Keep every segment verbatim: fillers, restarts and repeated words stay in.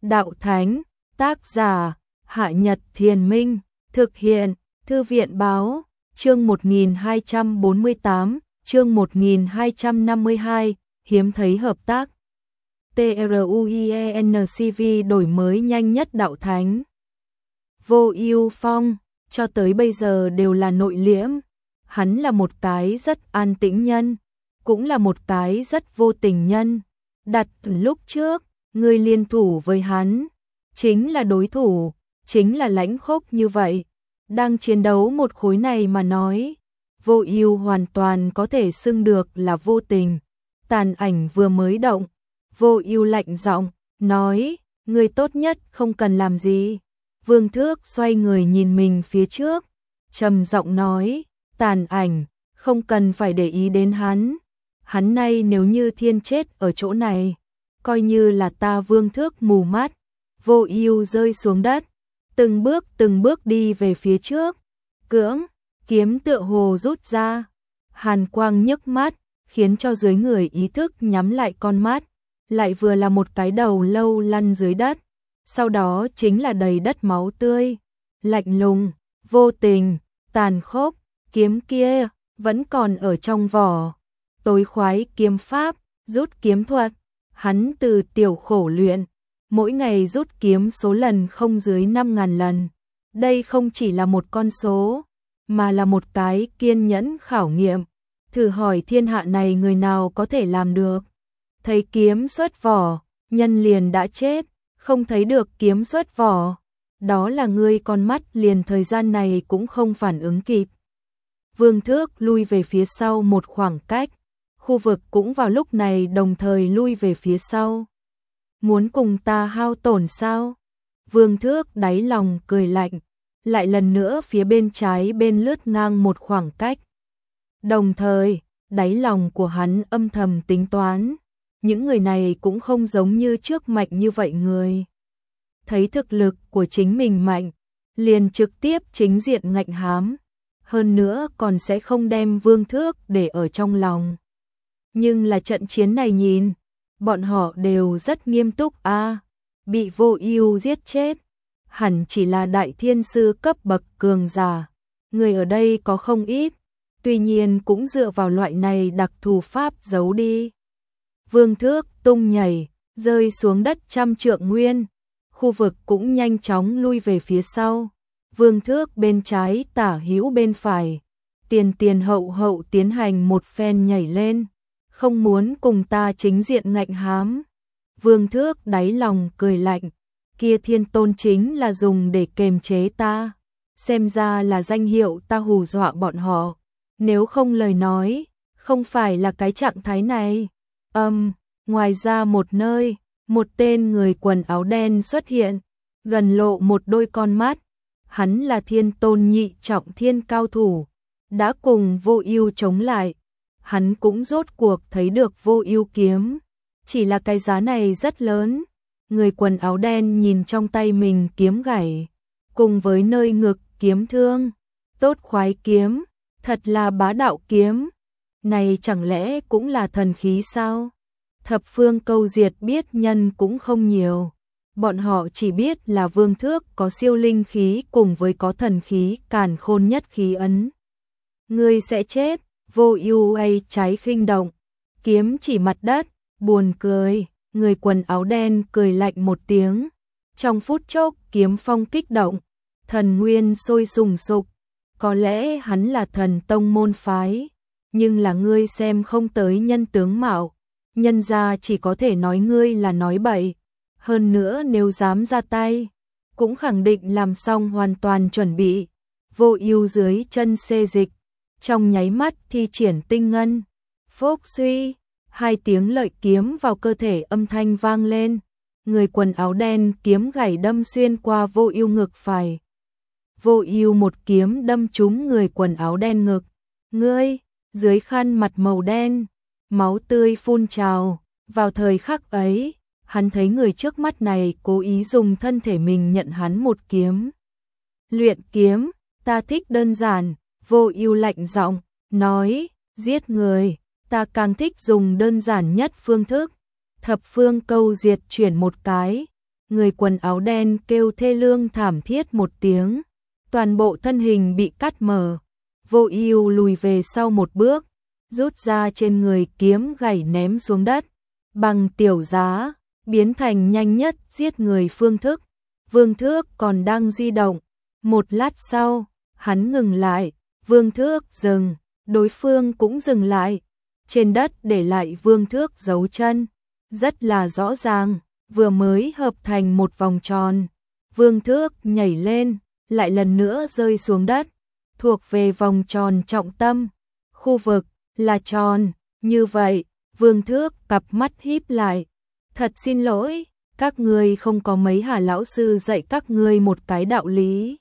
Đạo Thánh, tác giả, Hạ Nhật Thiền Minh, thực hiện, Thư viện Báo, chương một nghìn hai trăm bốn mươi tám, chương một nghìn hai trăm năm mươi hai, hiếm thấy hợp tác. TRUIENCV đổi mới nhanh nhất Đạo Thánh. Vô Ưu Phong, cho tới bây giờ đều là nội liễm. Hắn là một cái rất an tĩnh nhân, cũng là một cái rất vô tình nhân. Đặt lúc trước, người liên thủ với hắn, chính là đối thủ, chính là lãnh khốc như vậy. Đang chiến đấu một khối này mà nói, Vô Ưu hoàn toàn có thể xưng được là vô tình. Tàn ảnh vừa mới động, Vô Ưu lạnh giọng nói, người tốt nhất không cần làm gì. Vương Thước xoay người nhìn mình phía trước, trầm giọng nói, Tàn ảnh, không cần phải để ý đến hắn. Hắn nay nếu như thiên chết ở chỗ này, coi như là ta Vương Thước mù mắt. Vô Ưu rơi xuống đất, từng bước từng bước đi về phía trước, cưỡng kiếm tựa hồ rút ra, hàn quang nhức mắt, khiến cho dưới người ý thức nhắm lại con mắt, lại vừa là một cái đầu lâu lăn dưới đất, sau đó chính là đầy đất máu tươi, lạnh lùng, vô tình, tàn khốc, kiếm kia vẫn còn ở trong vỏ. Tối khoái kiếm pháp, rút kiếm thuật, hắn từ tiểu khổ luyện, mỗi ngày rút kiếm số lần không dưới năm ngàn lần. Đây không chỉ là một con số, mà là một cái kiên nhẫn khảo nghiệm. Thử hỏi thiên hạ này người nào có thể làm được. Thấy kiếm xuất vỏ, nhân liền đã chết, không thấy được kiếm xuất vỏ. Đó là ngươi con mắt liền thời gian này cũng không phản ứng kịp. Vương Thước lui về phía sau một khoảng cách, khu vực cũng vào lúc này đồng thời lui về phía sau. Muốn cùng ta hao tổn sao? Vương Thước đáy lòng cười lạnh, lại lần nữa phía bên trái bên lướt ngang một khoảng cách. Đồng thời, đáy lòng của hắn âm thầm tính toán, những người này cũng không giống như trước mạnh như vậy người. Thấy thực lực của chính mình mạnh, liền trực tiếp chính diện ngạnh hám, hơn nữa còn sẽ không đem Vương Thước để ở trong lòng. Nhưng là trận chiến này nhìn, bọn họ đều rất nghiêm túc a, à, bị Vô Ưu giết chết, hẳn chỉ là đại thiên sư cấp bậc cường giả. Người ở đây có không ít, tuy nhiên cũng dựa vào loại này đặc thù pháp giấu đi. Vương Thước tung nhảy, rơi xuống đất trăm trượng nguyên, khu vực cũng nhanh chóng lui về phía sau. Vương Thước bên trái tả hữu bên phải, tiền tiền hậu hậu tiến hành một phen nhảy lên, không muốn cùng ta chính diện ngạnh hám. Vương Thước đáy lòng cười lạnh, kia thiên tôn chính là dùng để kềm chế ta, xem ra là danh hiệu ta hù dọa bọn họ, nếu không lời nói, không phải là cái trạng thái này. Âm, um, ngoài ra một nơi, một tên người quần áo đen xuất hiện, gần lộ một đôi con mắt, hắn là thiên tôn nhị trọng thiên cao thủ, đã cùng Vô Ưu chống lại. Hắn cũng rốt cuộc thấy được Vô Ưu kiếm, chỉ là cái giá này rất lớn. Người quần áo đen nhìn trong tay mình kiếm gãy, cùng với nơi ngực kiếm thương, tốt khoái kiếm, thật là bá đạo kiếm. Này chẳng lẽ cũng là thần khí sao? Thập phương câu diệt biết nhân cũng không nhiều, bọn họ chỉ biết là Vương Thước có siêu linh khí cùng với có thần khí càn khôn nhất khí ấn. Ngươi sẽ chết. Vô Ưu ấy trái khinh động, kiếm chỉ mặt đất, buồn cười, người quần áo đen cười lạnh một tiếng. Trong phút chốc kiếm phong kích động, thần nguyên sôi sùng sục, có lẽ hắn là thần tông môn phái, nhưng là ngươi xem không tới nhân tướng mạo, nhân gia chỉ có thể nói ngươi là nói bậy, hơn nữa nếu dám ra tay, cũng khẳng định làm xong hoàn toàn chuẩn bị. Vô Ưu dưới chân xê dịch, trong nháy mắt thi triển tinh ngân, phốc suy, hai tiếng lợi kiếm vào cơ thể âm thanh vang lên, người quần áo đen kiếm gãy đâm xuyên qua Vô Ưu ngực phải. Vô Ưu một kiếm đâm trúng người quần áo đen ngực, ngươi, dưới khăn mặt màu đen, máu tươi phun trào. Vào thời khắc ấy, hắn thấy người trước mắt này cố ý dùng thân thể mình nhận hắn một kiếm. Luyện kiếm, ta thích đơn giản. Vô Ưu lạnh giọng nói, giết người, ta càng thích dùng đơn giản nhất phương thức. Thập phương câu diệt chuyển một cái, người quần áo đen kêu thê lương thảm thiết một tiếng, toàn bộ thân hình bị cắt mở. Vô Ưu lùi về sau một bước, rút ra trên người kiếm gảy ném xuống đất, bằng tiểu giá, biến thành nhanh nhất giết người phương thức. Vương Thước còn đang di động, một lát sau, hắn ngừng lại, Vương Thước dừng, đối phương cũng dừng lại, trên đất để lại Vương Thước dấu chân, rất là rõ ràng, vừa mới hợp thành một vòng tròn. Vương Thước nhảy lên, lại lần nữa rơi xuống đất, thuộc về vòng tròn trọng tâm, khu vực là tròn, như vậy, Vương Thước cặp mắt híp lại, thật xin lỗi, các ngươi không có mấy Hà lão sư dạy các ngươi một cái đạo lý.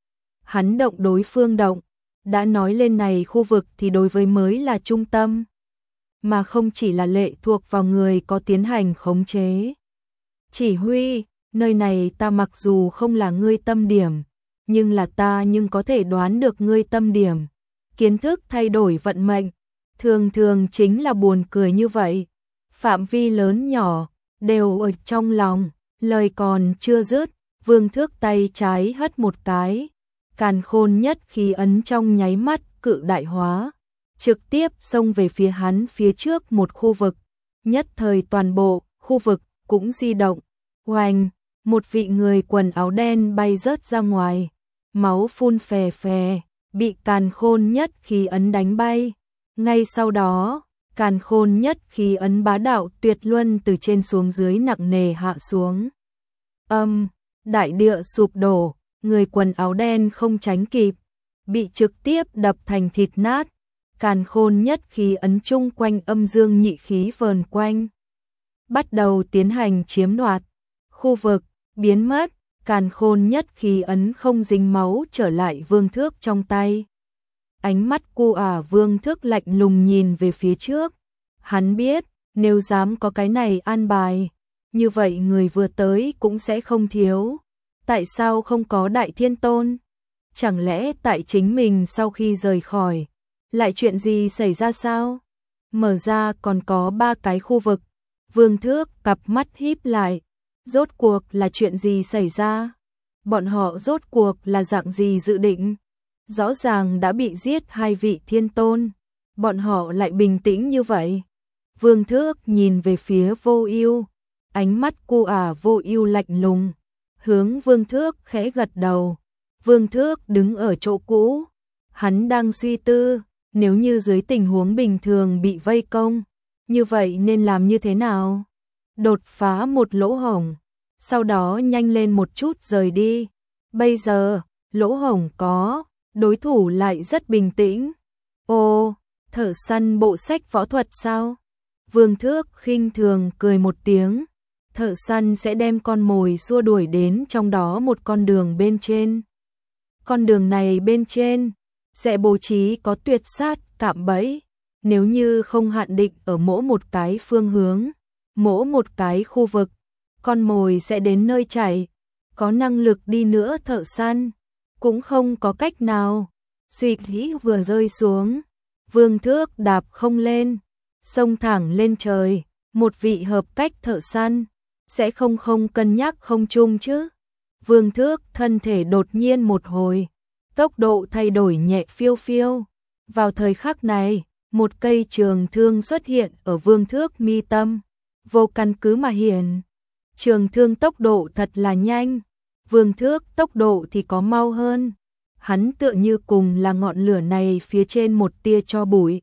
Hắn động đối phương động, đã nói lên này khu vực thì đối với mới là trung tâm, mà không chỉ là lệ thuộc vào người có tiến hành khống chế. Chỉ huy, nơi này ta mặc dù không là ngươi tâm điểm, nhưng là ta nhưng có thể đoán được ngươi tâm điểm. Kiến thức thay đổi vận mệnh, thường thường chính là buồn cười như vậy. Phạm vi lớn nhỏ, đều ở trong lòng, lời còn chưa dứt, Vương Thước tay trái hất một cái, càn khôn nhất khí ấn trong nháy mắt cự đại hóa, trực tiếp xông về phía hắn phía trước một khu vực, nhất thời toàn bộ khu vực cũng di động. Oanh, một vị người quần áo đen bay rớt ra ngoài, máu phun phè phè, bị càn khôn nhất khí ấn đánh bay. Ngay sau đó, càn khôn nhất khí ấn bá đạo tuyệt luân từ trên xuống dưới nặng nề hạ xuống. Âm, đại địa sụp đổ, người quần áo đen không tránh kịp, bị trực tiếp đập thành thịt nát. Càn khôn nhất khí ấn chung quanh âm dương nhị khí vờn quanh, bắt đầu tiến hành chiếm đoạt. Khu vực biến mất, càn khôn nhất khí ấn không dính máu trở lại Vương Thước trong tay. Ánh mắt cu ả Vương Thước lạnh lùng nhìn về phía trước. Hắn biết, nếu dám có cái này an bài, như vậy người vừa tới cũng sẽ không thiếu. Tại sao không có Đại Thiên Tôn? Chẳng lẽ tại chính mình sau khi rời khỏi, lại chuyện gì xảy ra sao? Mở ra còn có ba cái khu vực. Vương Thước cặp mắt híp lại. Rốt cuộc là chuyện gì xảy ra? Bọn họ rốt cuộc là dạng gì dự định? Rõ ràng đã bị giết hai vị thiên tôn, bọn họ lại bình tĩnh như vậy. Vương Thước nhìn về phía Vô Ưu, ánh mắt cu ả Vô Ưu lạnh lùng, hướng Vương Thước khẽ gật đầu. Vương Thước đứng ở chỗ cũ, hắn đang suy tư, nếu như dưới tình huống bình thường bị vây công, như vậy nên làm như thế nào? Đột phá một lỗ hổng, sau đó nhanh lên một chút rời đi. Bây giờ, lỗ hổng có, đối thủ lại rất bình tĩnh. Ô, thợ săn bộ sách võ thuật sao? Vương Thước khinh thường cười một tiếng. Thợ săn sẽ đem con mồi xua đuổi đến trong đó một con đường bên trên. Con đường này bên trên sẽ bố trí có tuyệt sát cạm bẫy. Nếu như không hạn định ở mỗi một cái phương hướng, mỗi một cái khu vực, con mồi sẽ đến nơi chạy. Có năng lực đi nữa thợ săn cũng không có cách nào. Suy nghĩ vừa rơi xuống, Vương Thước đạp không lên, xông thẳng lên trời. Một vị hợp cách thợ săn sẽ không không cân nhắc không chung chứ. Vương Thước thân thể đột nhiên một hồi, tốc độ thay đổi nhẹ phiêu phiêu. Vào thời khắc này, một cây trường thương xuất hiện ở Vương Thước mi tâm, vô căn cứ mà hiện. Trường thương tốc độ thật là nhanh, Vương Thước tốc độ thì có mau hơn. Hắn tựa như cùng là ngọn lửa này phía trên một tia tro bụi,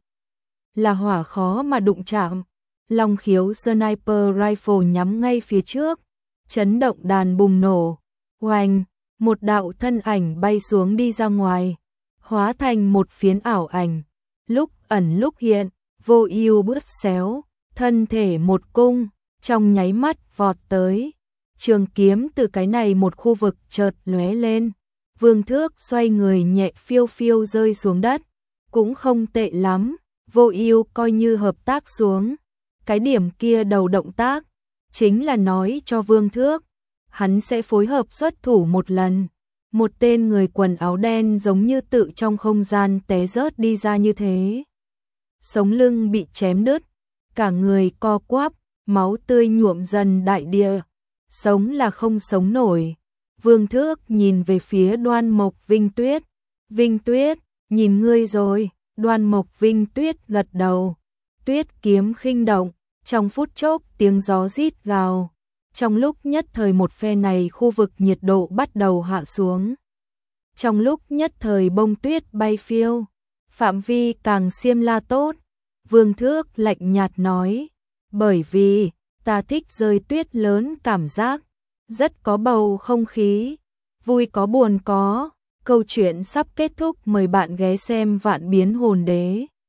là hỏa khó mà đụng chạm. Long khiếu sniper rifle nhắm ngay phía trước, chấn động đàn bùng nổ. Oanh, một đạo thân ảnh bay xuống đi ra ngoài, hóa thành một phiến ảo ảnh, lúc ẩn lúc hiện. Vô Ưu bước xéo, thân thể một cung, trong nháy mắt vọt tới. Trường kiếm từ cái này một khu vực chợt lóe lên. Vương Thước xoay người nhẹ phiêu phiêu rơi xuống đất, cũng không tệ lắm. Vô Ưu coi như hợp tác xuống. Cái điểm kia đầu động tác chính là nói cho Vương Thước, hắn sẽ phối hợp xuất thủ một lần. Một tên người quần áo đen giống như tự trong không gian té rớt đi ra như thế. Sống lưng bị chém đứt, cả người co quắp, máu tươi nhuộm dần đại địa. sống là không sống nổi. Vương Thước nhìn về phía Đoan Mộc Vinh Tuyết. Vinh Tuyết, nhìn ngươi rồi. Đoan Mộc Vinh Tuyết gật đầu. Tuyết kiếm khinh động, trong phút chốc tiếng gió rít gào. Trong lúc nhất thời một phe này khu vực nhiệt độ bắt đầu hạ xuống. Trong lúc nhất thời bông tuyết bay phiêu, phạm vi càng xiêm la tốt. Vương Thước lạnh nhạt nói, bởi vì ta thích rơi tuyết lớn cảm giác, rất có bầu không khí, vui có buồn có. Câu chuyện sắp kết thúc, mời bạn ghé xem Vạn Biến Hồn Đế.